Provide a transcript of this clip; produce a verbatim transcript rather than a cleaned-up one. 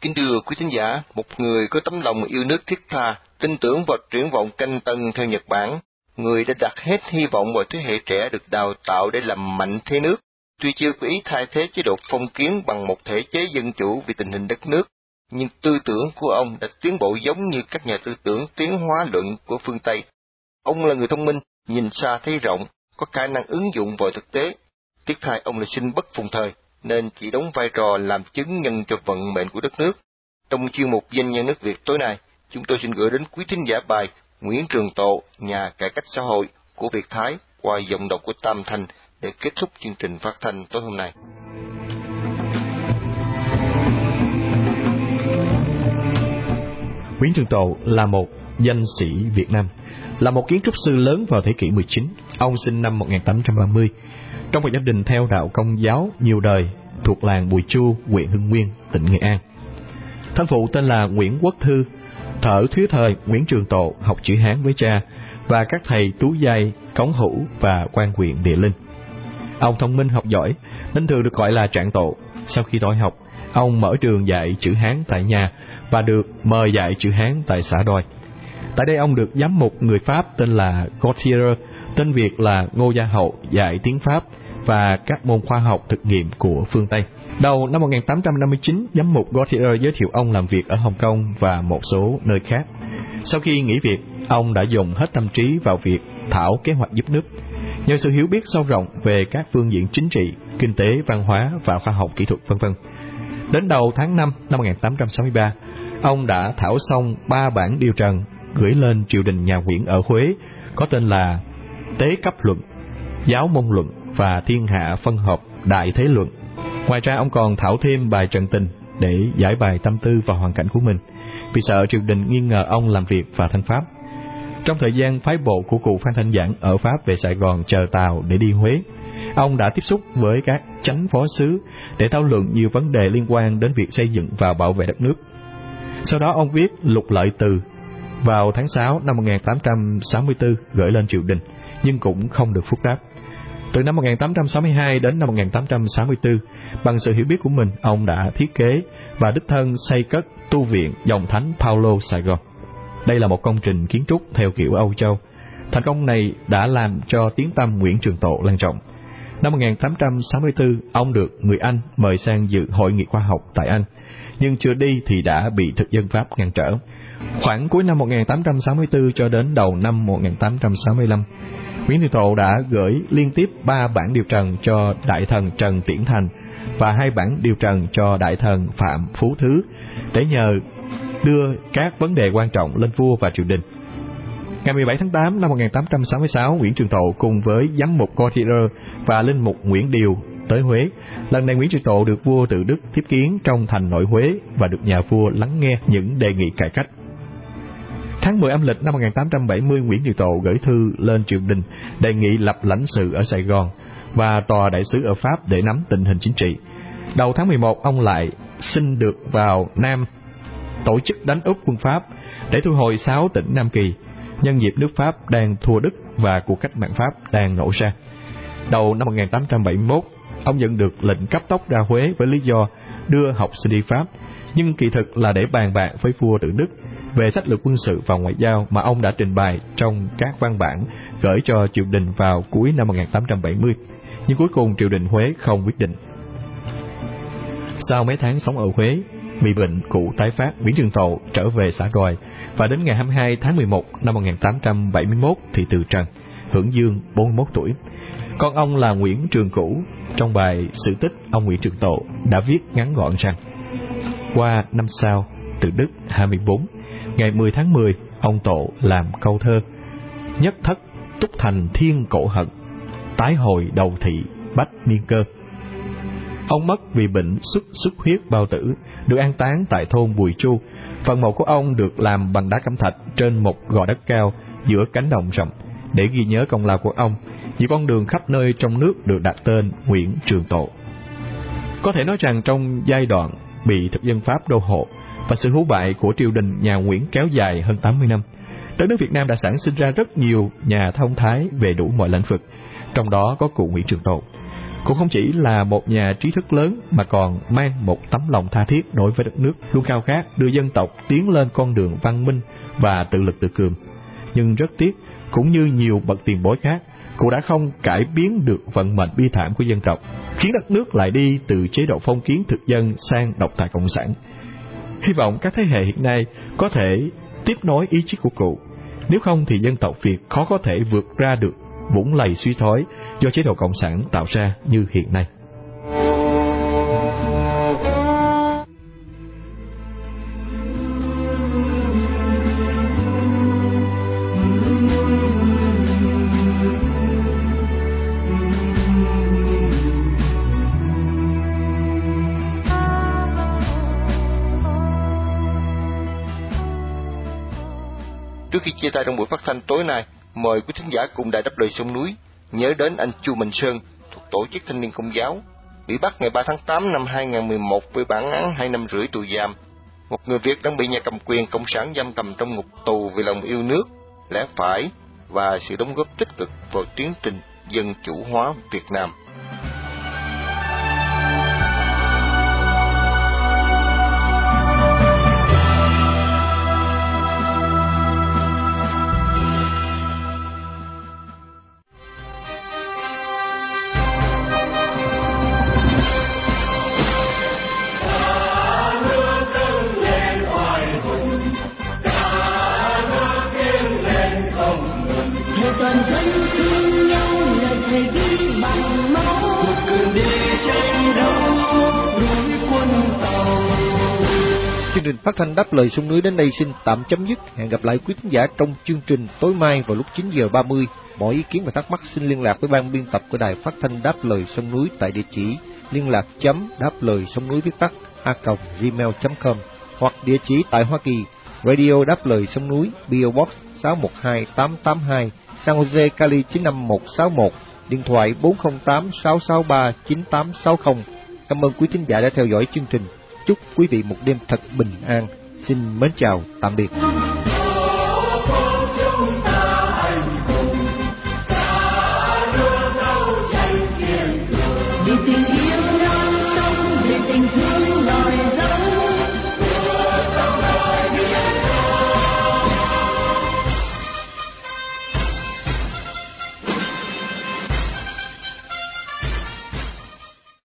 Kính thưa quý thính giả, một người có tấm lòng yêu nước thiết tha, tin tưởng vào triển vọng canh tân theo Nhật Bản, người đã đặt hết hy vọng vào thế hệ trẻ được đào tạo để làm mạnh thế nước. Tuy chưa có ý thay thế chế độ phong kiến bằng một thể chế dân chủ vì tình hình đất nước, nhưng tư tưởng của ông đã tiến bộ giống như các nhà tư tưởng tiến hóa luận của phương Tây. Ông là người thông minh, nhìn xa thấy rộng, có khả năng ứng dụng vào thực tế. Tiếc thay ông là sinh bất phùng thời, nên chỉ đóng vai trò làm chứng nhân cho vận mệnh của đất nước. Trong chuyên mục Danh nhân nước Việt tối nay, chúng tôi xin gửi đến quý thính giả bài Nguyễn Trường Tộ, nhà cải cách xã hội của Việt Thái qua giọng đọc của Tam Thanh để kết thúc chương trình phát thanh tối hôm nay. Nguyễn Trường Tộ là một danh sĩ Việt Nam, là một kiến trúc sư lớn vào thế kỷ mười chín. Ông sinh năm một nghìn tám trăm ba mươi trong một gia đình theo đạo Công giáo nhiều đời thuộc làng Bùi Chu, huyện Hưng Nguyên, tỉnh Nghệ An. Thân phụ tên là Nguyễn Quốc Thư, thợ thuyết thời Nguyễn Trường Tộ học chữ Hán với cha và các thầy Tú Giai, Cống Hữu và quan huyện Địa Linh. Ông thông minh học giỏi nên thường được gọi là Trạng Tộ. Sau khi thôi học, ông mở trường dạy chữ Hán tại nhà và được mời dạy chữ Hán tại xã Đôi. Tại đây ông được giám mục người Pháp tên là Gautier, tên Việt là Ngô Gia Hậu dạy tiếng Pháp và các môn khoa học thực nghiệm của phương Tây. Đầu năm một nghìn tám trăm năm mươi chín, giám mục Gautier giới thiệu ông làm việc ở Hồng Kông và một số nơi khác. Sau khi nghỉ việc, ông đã dùng hết tâm trí vào việc thảo kế hoạch giúp nước. Nhờ sự hiểu biết sâu rộng về các phương diện chính trị, kinh tế, văn hóa và khoa học kỹ thuật vân vân. Đến đầu tháng năm năm một nghìn tám trăm sáu mươi ba, ông đã thảo xong ba bản điều trần gửi lên triều đình nhà Nguyễn ở Huế, có tên là Tế Cấp Luận, Giáo Môn Luận và Thiên Hạ Phân Hợp Đại Thế Luận. Ngoài ra ông còn thảo thêm bài Trần Tình để giải bày tâm tư và hoàn cảnh của mình, vì sợ triều đình nghi ngờ ông làm việc và thân Pháp. Trong thời gian phái bộ của cụ Phan Thanh Giảng ở Pháp về Sài Gòn chờ tàu để đi Huế, ông đã tiếp xúc với các chánh phó sứ để thảo luận nhiều vấn đề liên quan đến việc xây dựng và bảo vệ đất nước. Sau đó ông viết Lục Lợi Từ vào tháng sáu năm một nghìn tám trăm sáu mươi tư gửi lên triều đình, nhưng cũng không được phúc đáp. Từ năm một nghìn tám trăm sáu mươi hai đến năm một nghìn tám trăm sáu mươi tư, bằng sự hiểu biết của mình, ông đã thiết kế và đích thân xây cất tu viện Dòng Thánh Paulo Sài Gòn. Đây là một công trình kiến trúc theo kiểu Âu Châu. Thành công này đã làm cho tiếng tăm Nguyễn Trường Tộ lan rộng. Năm một nghìn tám trăm sáu mươi tư, ông được người Anh mời sang dự hội nghị khoa học tại Anh, nhưng chưa đi thì đã bị thực dân Pháp ngăn trở. Khoảng cuối năm một nghìn tám trăm sáu mươi tư cho đến đầu năm một nghìn tám trăm sáu mươi lăm, Nguyễn Trường Tộ đã gửi liên tiếp ba bản điều trần cho đại thần Trần Tiễn Thành và hai bản điều trần cho đại thần Phạm Phú Thứ để nhờ đưa các vấn đề quan trọng lên vua và triều đình. Ngày mười bảy tháng tám năm một nghìn tám trăm sáu mươi sáu, Nguyễn Trường Tộ cùng với giám mục Gautier và linh mục Nguyễn Điều tới Huế. Lần này Nguyễn Trường Tộ được vua tự Đức tiếp kiến trong thành nội Huế và được nhà vua lắng nghe những đề nghị cải cách. Tháng mười âm lịch năm một nghìn tám trăm bảy mươi, Nguyễn Trường Tộ gửi thư lên triều đình đề nghị lập lãnh sự ở Sài Gòn và tòa đại sứ ở Pháp để nắm tình hình chính trị. Đầu tháng mười một, ông lại xin được vào Nam tổ chức đánh úp quân Pháp để thu hồi sáu tỉnh Nam Kỳ, nhân dịp nước Pháp đang thua Đức và cuộc cách mạng Pháp đang nổ ra. Đầu năm một nghìn tám trăm bảy mươi mốt, ông nhận được lệnh cấp tốc ra Huế với lý do đưa học sinh đi Pháp, nhưng kỳ thực là để bàn bạc với vua tự Đức về sách lược quân sự và ngoại giao mà ông đã trình bày trong các văn bản gửi cho triều đình vào cuối năm một nghìn tám trăm bảy mươi, nhưng cuối cùng triều đình Huế không quyết định. Sau mấy tháng sống ở Huế, bị bệnh cụ tái phát, Nguyễn Trường Tộ trở về xã Đồi và đến ngày hai mươi hai tháng mười một năm một nghìn tám trăm bảy mươi mốt thì từ trần, hưởng dương bốn mươi mốt tuổi. Con ông là Nguyễn Trường Cửu trong bài Sự tích ông Nguyễn Trường Tộ đã viết ngắn gọn rằng: qua năm sau, từ Đức hai mươi bốn, ngày mười tháng mười, ông Tộ làm câu thơ: nhất thất túc thành thiên cổ hận, tái hồi đầu thị bách niên cơ. Ông mất vì bệnh xuất xuất huyết bao tử, được an táng tại thôn Bùi Chu. Phần mộ của ông được làm bằng đá cẩm thạch trên một gò đất cao giữa cánh đồng rộng. Để ghi nhớ công lao của ông, nhiều con đường khắp nơi trong nước được đặt tên Nguyễn Trường Tộ. Có thể nói rằng trong giai đoạn bị thực dân Pháp đô hộ và sự hú bại của triều đình nhà Nguyễn kéo dài hơn tám mươi năm, đất nước Việt Nam đã sản sinh ra rất nhiều nhà thông thái về đủ mọi lĩnh vực, trong đó có cụ Nguyễn Trường Tộ. Cô không chỉ là một nhà trí thức lớn mà còn mang một tấm lòng tha thiết đối với đất nước, luôn khao khát đưa dân tộc tiến lên con đường văn minh và tự lực tự cường. Nhưng rất tiếc, cũng như nhiều bậc tiền bối khác, cô đã không cải biến được vận mệnh bi thảm của dân tộc, khiến đất nước lại đi từ chế độ phong kiến thực dân sang độc tài cộng sản. Hy vọng các thế hệ hiện nay có thể tiếp nối ý chí của cụ. Nếu không thì dân tộc Việt khó có thể vượt ra được vũng lầy suy thoái do chế độ cộng sản tạo ra như hiện nay. Trước khi chia tay trong buổi phát thanh tối nay, mời quý thính giả cùng Đài Đáp Lời Sông Núi nhớ đến anh Chu Minh Sơn thuộc Tổ chức Thanh niên Công giáo, bị bắt ngày ba tháng tám năm hai nghìn không trăm mười một với bản án hai năm rưỡi tù giam. Một người Việt đang bị nhà cầm quyền cộng sản giam cầm trong ngục tù vì lòng yêu nước, lẽ phải và sự đóng góp tích cực vào tiến trình dân chủ hóa Việt Nam. Chương trình phát thanh Đáp Lời Sông Núi đến đây xin tạm chấm dứt. Hẹn gặp lại quý khán giả trong chương trình tối mai vào lúc chín giờ ba mươi. Mọi ý kiến và thắc mắc xin liên lạc với ban biên tập của Đài Phát thanh Đáp Lời Sông Núi tại địa chỉ liên lạc chấm đáp lời sông núi viết tắt a còng gmail chấm com hoặc địa chỉ tại Hoa Kỳ, Radio Đáp Lời Sông Núi, pê ô Box sáu một hai tám tám hai, San Jose, Cali chín năm một sáu một, điện thoại bốn không tám sáu sáu ba chín tám sáu không. Cảm ơn quý thính giả đã theo dõi chương trình. Chúc quý vị một đêm thật bình an. Xin mến chào, tạm biệt.